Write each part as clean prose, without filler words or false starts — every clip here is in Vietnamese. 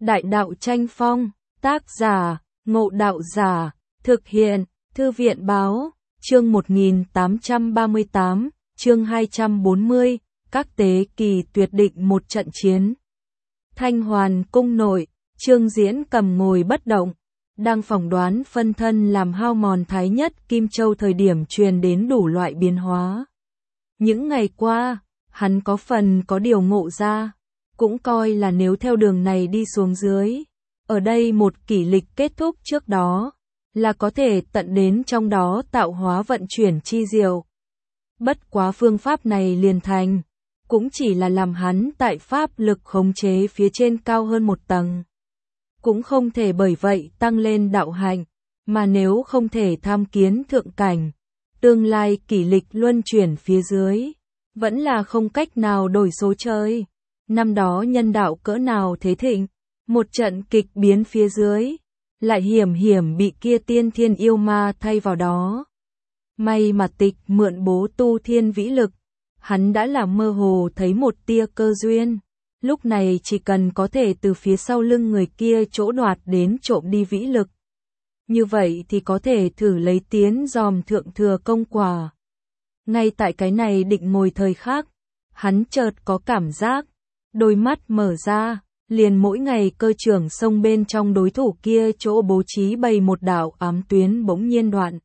Đại đạo tranh phong, tác giả, Ngộ Đạo Giả, thực hiện, Thư viện báo, chương 1838, chương 240, các tế kỳ tuyệt định một trận chiến. Thanh Hoàn cung nội, Trương Diễn cầm ngồi bất động, đang phỏng đoán phân thân làm hao mòn Thái Nhất Kim Châu thời điểm truyền đến đủ loại biến hóa. Những ngày qua, hắn có phần có điều ngộ ra, cũng coi là nếu theo đường này đi xuống dưới, ở đây một kỷ lịch kết thúc trước đó, là có thể tận đến trong đó tạo hóa vận chuyển chi diệu. Bất quá phương pháp này liền thành, cũng chỉ là làm hắn tại pháp lực khống chế phía trên cao hơn một tầng. Cũng không thể bởi vậy tăng lên đạo hạnh, mà nếu không thể tham kiến thượng cảnh, tương lai kỷ lịch luân chuyển phía dưới, vẫn là không cách nào đổi số trời. Năm đó nhân đạo cỡ nào thế thịnh, một trận kịch biến phía dưới, lại hiểm hiểm bị kia tiên thiên yêu ma thay vào đó. May mà Tịch mượn bố tu thiên vĩ lực, hắn đã là mơ hồ thấy một tia cơ duyên, lúc này chỉ cần có thể từ phía sau lưng người kia chỗ đoạt đến trộm đi vĩ lực. Như vậy thì có thể thử lấy tiến dòm thượng thừa công quả. Ngay tại cái này định ngồi thời khắc, hắn chợt có cảm giác, đôi mắt mở ra, liền mỗi ngày cơ trưởng sông bên trong đối thủ kia chỗ bố trí bày một đạo ám tuyến bỗng nhiên đoạn.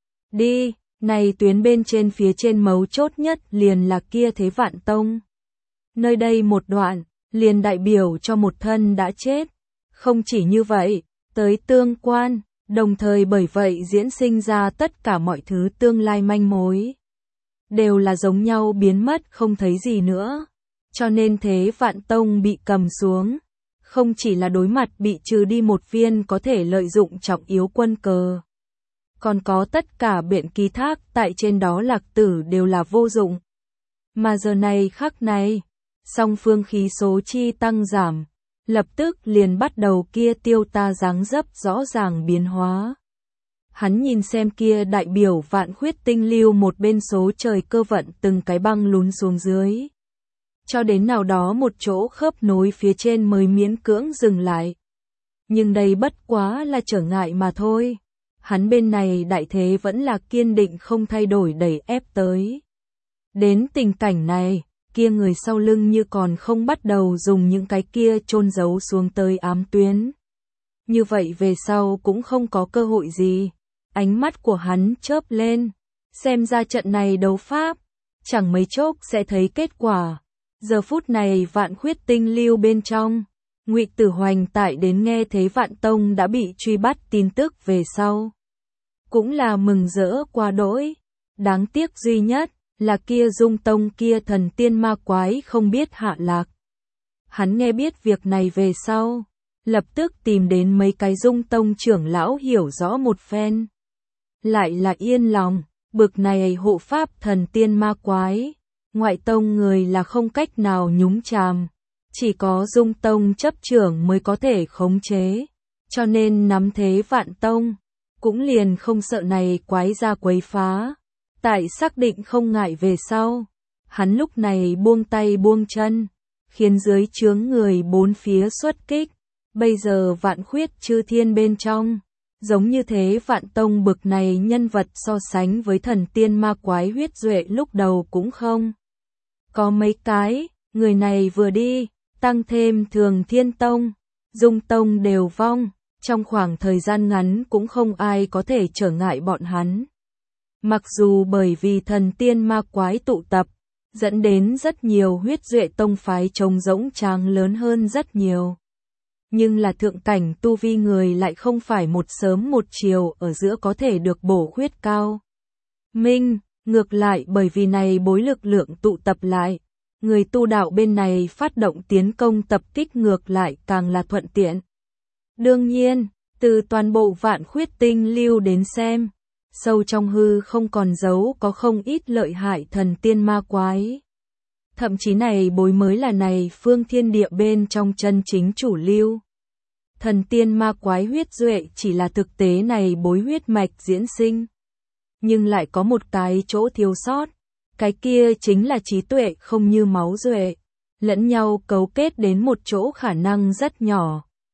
Đi, này tuyến bên trên phía trên mấu chốt nhất liền là kia Thế Vạn Tông. Nơi đây một đoạn, liền đại biểu cho một thân đã chết. Không chỉ như vậy, tới tương quan, đồng thời bởi vậy diễn sinh ra tất cả mọi thứ tương lai manh mối. Đều là giống nhau biến mất không thấy gì nữa. Cho nên Thế Vạn Tông bị cầm xuống, không chỉ là đối mặt bị trừ đi một viên có thể lợi dụng trọng yếu quân cờ, còn có tất cả biện ký thác tại trên đó Lạc Tử đều là vô dụng. Mà giờ này khắc này, song phương khí số chi tăng giảm, lập tức liền bắt đầu kia tiêu ta dáng dấp rõ ràng biến hóa. Hắn nhìn xem kia đại biểu vạn khuyết tinh lưu một bên số trời cơ vận từng cái băng lún xuống dưới, cho đến nào đó một chỗ khớp nối phía trên mới miễn cưỡng dừng lại. Nhưng đây bất quá là trở ngại mà thôi. Hắn bên này đại thế vẫn là kiên định không thay đổi đẩy ép tới. Đến tình cảnh này, kia người sau lưng như còn không bắt đầu dùng những cái kia chôn giấu xuống tới ám tuyến. Như vậy về sau cũng không có cơ hội gì. Ánh mắt của hắn chớp lên, xem ra trận này đấu pháp, chẳng mấy chốc sẽ thấy kết quả. Giờ phút này vạn khuyết tinh lưu bên trong, Ngụy Tử Hoành tại đến nghe Thế Vạn Tông đã bị truy bắt tin tức về sau, cũng là mừng rỡ quá đỗi. Đáng tiếc duy nhất là kia Dung Tông kia thần tiên ma quái không biết hạ lạc. Hắn nghe biết việc này về sau, lập tức tìm đến mấy cái Dung Tông trưởng lão hiểu rõ một phen. Lại là yên lòng, bực này hộ pháp thần tiên ma quái, ngoại tông người là không cách nào nhúng chàm, chỉ có Dung Tông chấp trưởng mới có thể khống chế, cho nên nắm Thế Vạn Tông, cũng liền không sợ này quái ra quấy phá. Tại xác định không ngại về sau, hắn lúc này buông tay buông chân, khiến dưới chướng người bốn phía xuất kích. Bây giờ vạn khuyết chư thiên bên trong, giống như Thế Vạn Tông bực này nhân vật so sánh với thần tiên ma quái huyết duệ lúc đầu cũng không có mấy cái. Người này vừa đi, tăng thêm Thường Thiên Tông, Dung Tông đều vong, trong khoảng thời gian ngắn cũng không ai có thể trở ngại bọn hắn. Mặc dù bởi vì thần tiên ma quái tụ tập, dẫn đến rất nhiều huyết duệ tông phái trông rỗng tráng lớn hơn rất nhiều. Nhưng là thượng cảnh tu vi người lại không phải một sớm một chiều ở giữa có thể được bổ khuyết cao. Minh, ngược lại bởi vì này bối lực lượng tụ tập lại, người tu đạo bên này phát động tiến công tập kích ngược lại càng là thuận tiện. Đương nhiên, từ toàn bộ vạn khuyết tinh lưu đến xem, sâu trong hư không còn giấu có không ít lợi hại thần tiên ma quái. Thậm chí này bối mới là này phương thiên địa bên trong chân chính chủ lưu. Thần tiên ma quái huyết duệ chỉ là thực tế này bối huyết mạch diễn sinh. Nhưng lại có một cái chỗ thiếu sót, cái kia chính là trí tuệ không như máu duệ, lẫn nhau cấu kết đến một chỗ khả năng rất nhỏ,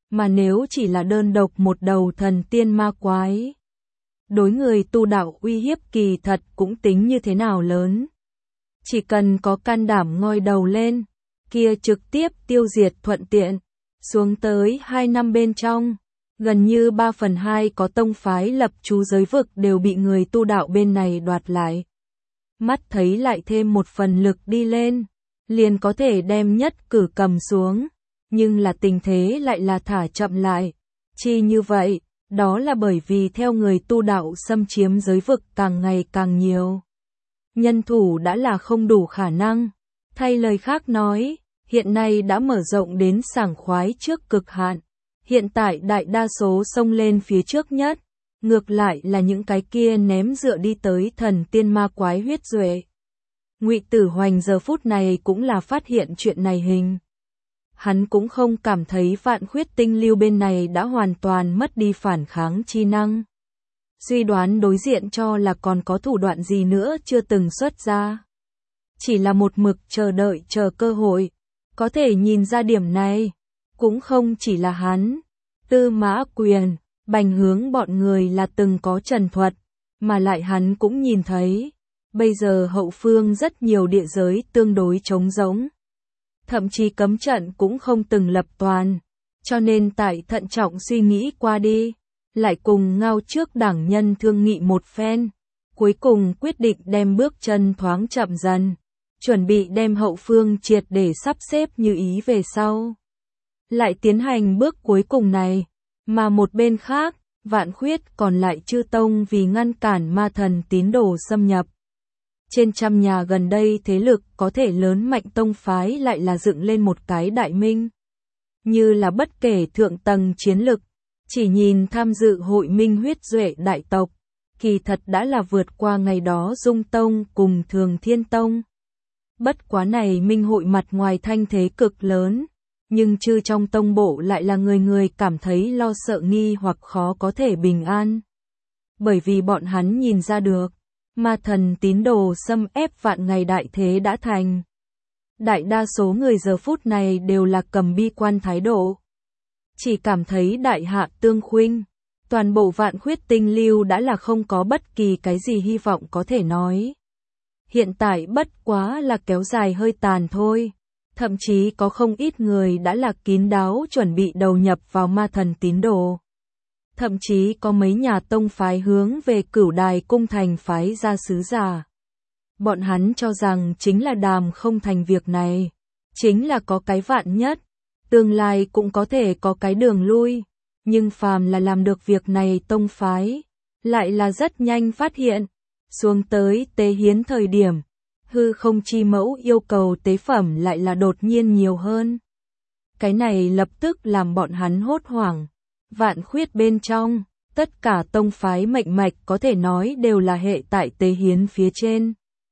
mà nếu chỉ là đơn độc một đầu thần tiên ma quái, đối người tu đạo uy hiếp kỳ thật cũng tính như thế nào lớn. Chỉ cần có can đảm ngoi đầu lên, kia trực tiếp tiêu diệt thuận tiện. Xuống tới 2 năm bên trong, gần như 3/2 có tông phái lập trú giới vực đều bị người tu đạo bên này đoạt lại. Mắt thấy lại thêm một phần lực đi lên, liền có thể đem nhất cử cầm xuống, nhưng là tình thế lại là thả chậm lại. Chi như vậy, đó là bởi vì theo người tu đạo xâm chiếm giới vực càng ngày càng nhiều. Nhân thủ đã là không đủ khả năng. Thay lời khác nói, hiện nay đã mở rộng đến sảng khoái trước cực hạn. Hiện tại đại đa số xông lên phía trước nhất, ngược lại là những cái kia ném dựa đi tới thần tiên ma quái huyết duệ. Ngụy Tử Hoành giờ phút này cũng là phát hiện chuyện này hình. Hắn cũng không cảm thấy Vạn Khuyết Tinh Lưu bên này đã hoàn toàn mất đi phản kháng chi năng. Suy đoán đối diện cho là còn có thủ đoạn gì nữa chưa từng xuất ra. Chỉ là một mực chờ đợi chờ cơ hội. Có thể nhìn ra điểm này, cũng không chỉ là hắn. Tư Mã Quyền, Bành Hướng bọn người là từng có trần thuật, mà lại hắn cũng nhìn thấy. Bây giờ hậu phương rất nhiều địa giới tương đối trống rỗng. Thậm chí cấm trận cũng không từng lập toàn. Cho nên tại thận trọng suy nghĩ qua đi, lại cùng Ngao trước đảng nhân thương nghị một phen. Cuối cùng quyết định đem bước chân thoáng chậm dần. Chuẩn bị đem hậu phương triệt để sắp xếp như ý về sau. Lại tiến hành bước cuối cùng này, mà một bên khác, Vạn Khuyết còn lại Chư Tông vì ngăn cản ma thần tín đồ xâm nhập. Trên trăm nhà gần đây thế lực có thể lớn mạnh tông phái lại là dựng lên một cái đại minh. Như là bất kể thượng tầng chiến lực, chỉ nhìn tham dự hội minh huyết duệ đại tộc, kỳ thật đã là vượt qua ngày đó Dung Tông cùng Thường Thiên Tông. Bất quá này minh hội mặt ngoài thanh thế cực lớn, nhưng chư trong tông bộ lại là người người cảm thấy lo sợ nghi hoặc khó có thể bình an. Bởi vì bọn hắn nhìn ra được, ma thần tín đồ xâm ép vạn ngày đại thế đã thành. Đại đa số người giờ phút này đều là cầm bi quan thái độ. Chỉ cảm thấy đại hạ tương khuynh, toàn bộ Vạn Khuyết Tinh Lưu đã là không có bất kỳ cái gì hy vọng có thể nói. Hiện tại bất quá là kéo dài hơi tàn thôi. Thậm chí có không ít người đã là kín đáo chuẩn bị đầu nhập vào ma thần tín đồ. Thậm chí có mấy nhà tông phái hướng về Cửu Đài cung thành phái ra sứ giả. Bọn hắn cho rằng chính là đàm không thành việc này. Chính là có cái vạn nhất. Tương lai cũng có thể có cái đường lui. Nhưng phàm là làm được việc này tông phái. Lại là rất nhanh phát hiện. Xuống tới tế hiến thời điểm. Hư không chi mẫu yêu cầu tế phẩm lại là đột nhiên nhiều hơn. Cái này lập tức làm bọn hắn hốt hoảng. Vạn Khuyết bên trong, tất cả tông phái mệnh mạch có thể nói đều là hệ tại tế hiến phía trên.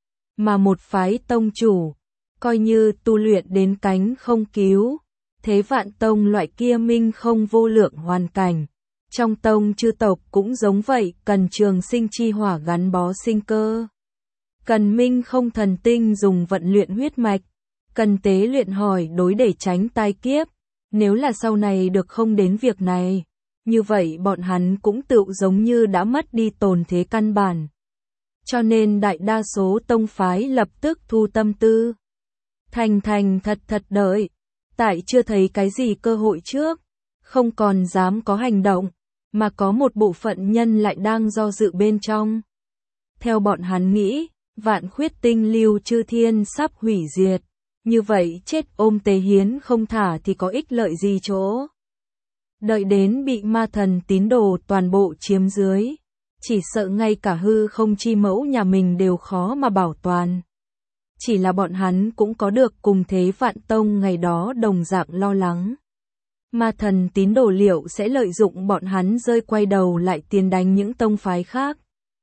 Mà một phái tông chủ, coi như tu luyện đến cánh không cứu, thế Vạn Tông loại kia minh không vô lượng hoàn cảnh. Trong tông chư tộc cũng giống vậy, cần trường sinh chi hỏa gắn bó sinh cơ. Cần minh không thần tinh dùng vận luyện huyết mạch, cần tế luyện hỏi đối để tránh tai kiếp. Nếu là sau này được không đến việc này, như vậy bọn hắn cũng tự giống như đã mất đi tồn thế căn bản. Cho nên đại đa số tông phái lập tức thu tâm tư. Thành thật đợi, tại chưa thấy cái gì cơ hội trước, không còn dám có hành động, mà có một bộ phận nhân lại đang do dự bên trong. Theo bọn hắn nghĩ, Vạn Khuyết Tinh Lưu chư thiên sắp hủy diệt, như vậy chết ôm tế hiến không thả thì có ích lợi gì chỗ. Đợi đến bị ma thần tín đồ toàn bộ chiếm dưới, chỉ sợ ngay cả hư không chi mẫu nhà mình đều khó mà bảo toàn. Chỉ là bọn hắn cũng có được cùng thế Vạn Tông ngày đó đồng dạng lo lắng. Ma thần tín đồ liệu sẽ lợi dụng bọn hắn rơi quay đầu lại tiến đánh những tông phái khác.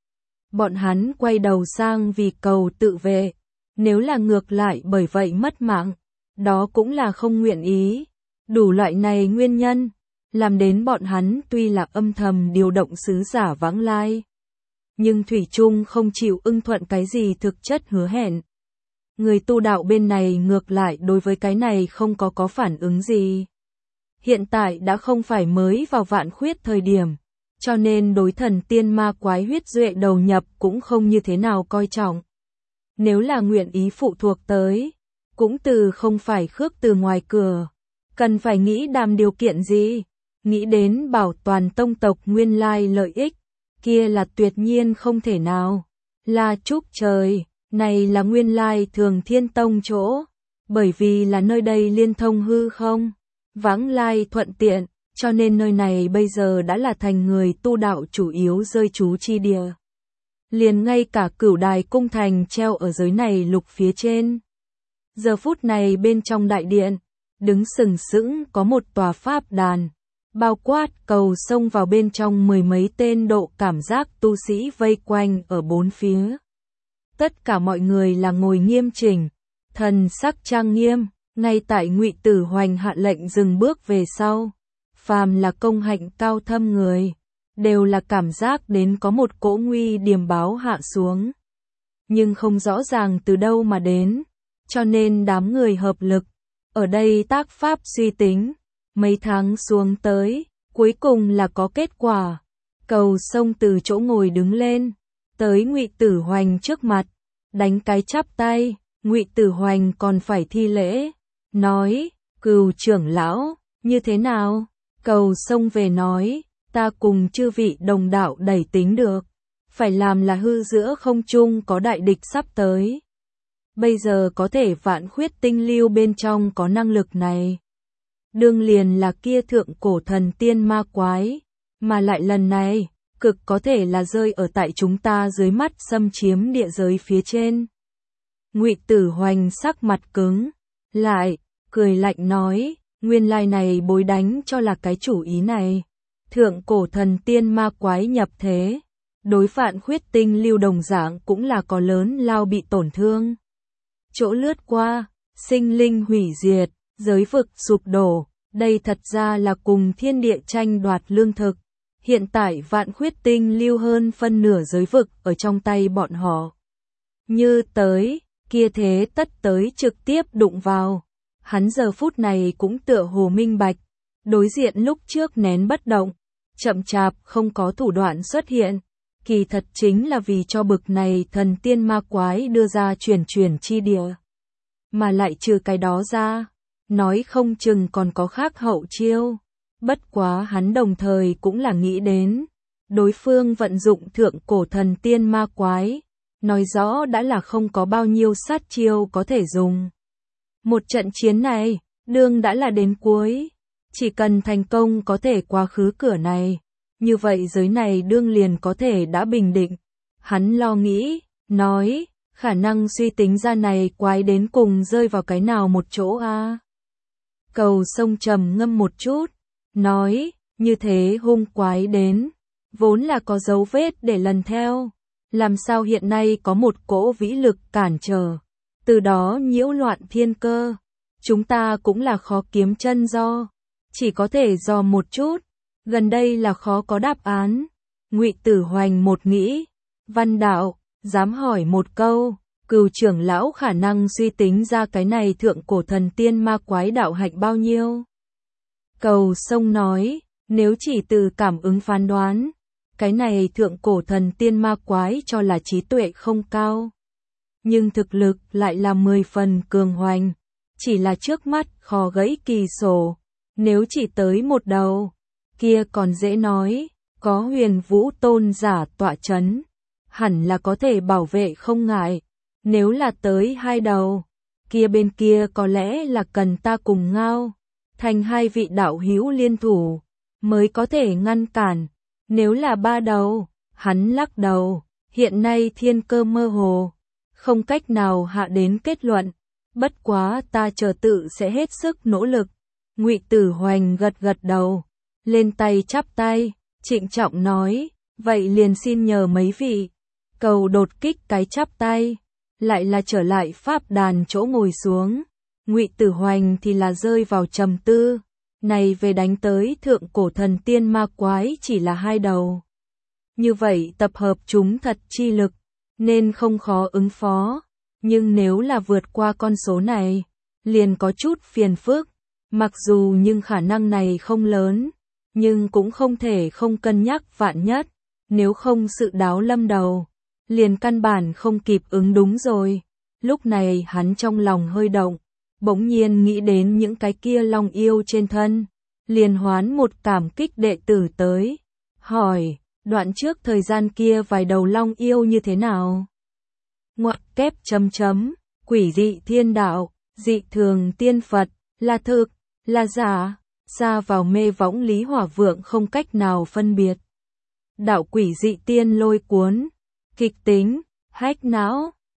Bọn hắn quay đầu sang vì cầu tự vệ, nếu là ngược lại bởi vậy mất mạng, đó cũng là không nguyện ý. Đủ loại này nguyên nhân, làm đến bọn hắn tuy là âm thầm điều động sứ giả vãng lai, nhưng thủy chung không chịu ưng thuận cái gì thực chất hứa hẹn. Người tu đạo bên này ngược lại đối với cái này không có phản ứng gì. hiện tại đã không phải mới vào vạn khuyết thời điểm, cho nên đối thần tiên ma quái huyết duệ đầu nhập cũng không như thế nào coi trọng. Nếu là nguyện ý phụ thuộc tới, cũng từ không phải khước từ ngoài cửa, cần phải nghĩ đàm điều kiện gì, nghĩ đến bảo toàn tông tộc nguyên lai lợi ích, kia là tuyệt nhiên không thể nào. La Trúc trời, này là nguyên lai Thường Thiên Tông chỗ, bởi vì là nơi đây liên thông hư không, vãng lai thuận tiện, cho nên nơi này bây giờ đã là thành người tu đạo chủ yếu rơi trú chi địa. Liền ngay cả Cửu Đài cung thành treo ở giới này lục phía trên. Giờ phút này bên trong đại điện, đứng sừng sững có một tòa pháp đàn, bao quát cầu sông vào bên trong mười mấy tên độ cảm giác tu sĩ vây quanh ở bốn phía. Tất cả mọi người là ngồi nghiêm chỉnh, thần sắc trang nghiêm, ngay tại Ngụy Tử Hoành hạ lệnh dừng bước về sau. Phàm là công hạnh cao thâm người, đều là cảm giác đến có một cỗ nguy điềm báo hạ xuống. Nhưng không rõ ràng từ đâu mà đến, cho nên đám người hợp lực, ở đây tác pháp suy tính, mấy tháng xuống tới, cuối cùng là có kết quả. Cầu sông từ chỗ ngồi đứng lên, tới Ngụy Tử Hoành trước mặt, đánh cái chắp tay, Ngụy Tử Hoành còn phải thi lễ, nói, Cừu trưởng lão, như thế nào? Cầu sông về nói, ta cùng chư vị đồng đạo đẩy tính được, phải làm là hư giữa không trung có đại địch sắp tới. Bây giờ có thể vạn khuyết tinh lưu bên trong có năng lực này. Đương liền là kia thượng cổ thần tiên ma quái, mà lại lần này, cực có thể là rơi ở tại chúng ta dưới mắt xâm chiếm địa giới phía trên. Ngụy Tử Hoành sắc mặt cứng, lại, cười lạnh nói, nguyên lai này bối đánh cho là cái chủ ý này. Thượng cổ thần tiên ma quái nhập thế, đối vạn khuyết tinh lưu đồng dạng cũng là có lớn lao bị tổn thương. Chỗ lướt qua, sinh linh hủy diệt, giới vực sụp đổ, đây thật ra là cùng thiên địa tranh đoạt lương thực. Hiện tại vạn khuyết tinh lưu hơn phân nửa giới vực ở trong tay bọn họ. Như tới, kia thế tất tới trực tiếp đụng vào. Hắn giờ phút này cũng tựa hồ minh bạch, đối diện lúc trước nén bất động, chậm chạp không có thủ đoạn xuất hiện, kỳ thật chính là vì cho bực này thần tiên ma quái đưa ra chuyển chi địa. Mà lại trừ cái đó ra, nói không chừng còn có khác hậu chiêu, bất quá hắn đồng thời cũng là nghĩ đến, đối phương vận dụng thượng cổ thần tiên ma quái, nói rõ đã là không có bao nhiêu sát chiêu có thể dùng. Một trận chiến này, đương đã là đến cuối, chỉ cần thành công có thể qua khứ cửa này, như vậy giới này đương liền có thể đã bình định. Hắn lo nghĩ, nói, khả năng suy tính ra này quái đến cùng rơi vào cái nào một chỗ a. Cầu sông trầm ngâm một chút, nói, như thế hung quái đến, vốn là có dấu vết để lần theo, làm sao hiện nay có một cỗ vĩ lực cản trở, từ đó nhiễu loạn thiên cơ, chúng ta cũng là khó kiếm chân do, chỉ có thể dò một chút, gần đây là khó có đáp án. Ngụy Tử Hoành một nghĩ, Văn đạo, dám hỏi một câu, Cừu trưởng lão khả năng suy tính ra cái này thượng cổ thần tiên ma quái đạo hạnh bao nhiêu? Cầu sông nói, nếu chỉ từ cảm ứng phán đoán, cái này thượng cổ thần tiên ma quái cho là trí tuệ không cao. Nhưng thực lực lại là 10 phần cường hoành, chỉ là trước mắt khó gãy kỳ sổ, nếu chỉ tới một đầu, kia còn dễ nói, có Huyền Vũ tôn giả tọa chấn, hẳn là có thể bảo vệ không ngại, nếu là tới 2 đầu, kia bên kia có lẽ là cần ta cùng Ngao, thành 2 vị đạo hữu liên thủ, mới có thể ngăn cản, nếu là 3 đầu, hắn lắc đầu, hiện nay thiên cơ mơ hồ, không cách nào hạ đến kết luận, bất quá ta chờ tự sẽ hết sức nỗ lực. Ngụy Tử Hoành gật gật đầu, lên tay chắp tay, trịnh trọng nói, vậy liền xin nhờ mấy vị. Cầu đột kích cái chắp tay, lại là trở lại pháp đàn chỗ ngồi xuống. Ngụy Tử Hoành thì là rơi vào trầm tư, này về đánh tới thượng cổ thần tiên ma quái chỉ là 2 đầu. Như vậy tập hợp chúng thật chi lực, nên không khó ứng phó, nhưng nếu là vượt qua con số này, liền có chút phiền phức, Mặc dù nhưng khả năng này không lớn, nhưng cũng không thể không cân nhắc vạn nhất, nếu không sự đáo lâm đầu, liền căn bản không kịp ứng đúng rồi. Lúc này hắn trong lòng hơi động, bỗng nhiên nghĩ đến những cái kia long yêu trên thân, liền hoán một cảm kích đệ tử tới, hỏi, đoạn trước thời gian kia vài đầu long yêu như thế nào? Ngoặc kép chấm chấm, quỷ dị thiên đạo, dị thường tiên Phật, là thực, là giả, xa vào mê võng Lý Hỏa Vượng không cách nào phân biệt. Đạo quỷ dị tiên lôi cuốn, kịch tính, hách não,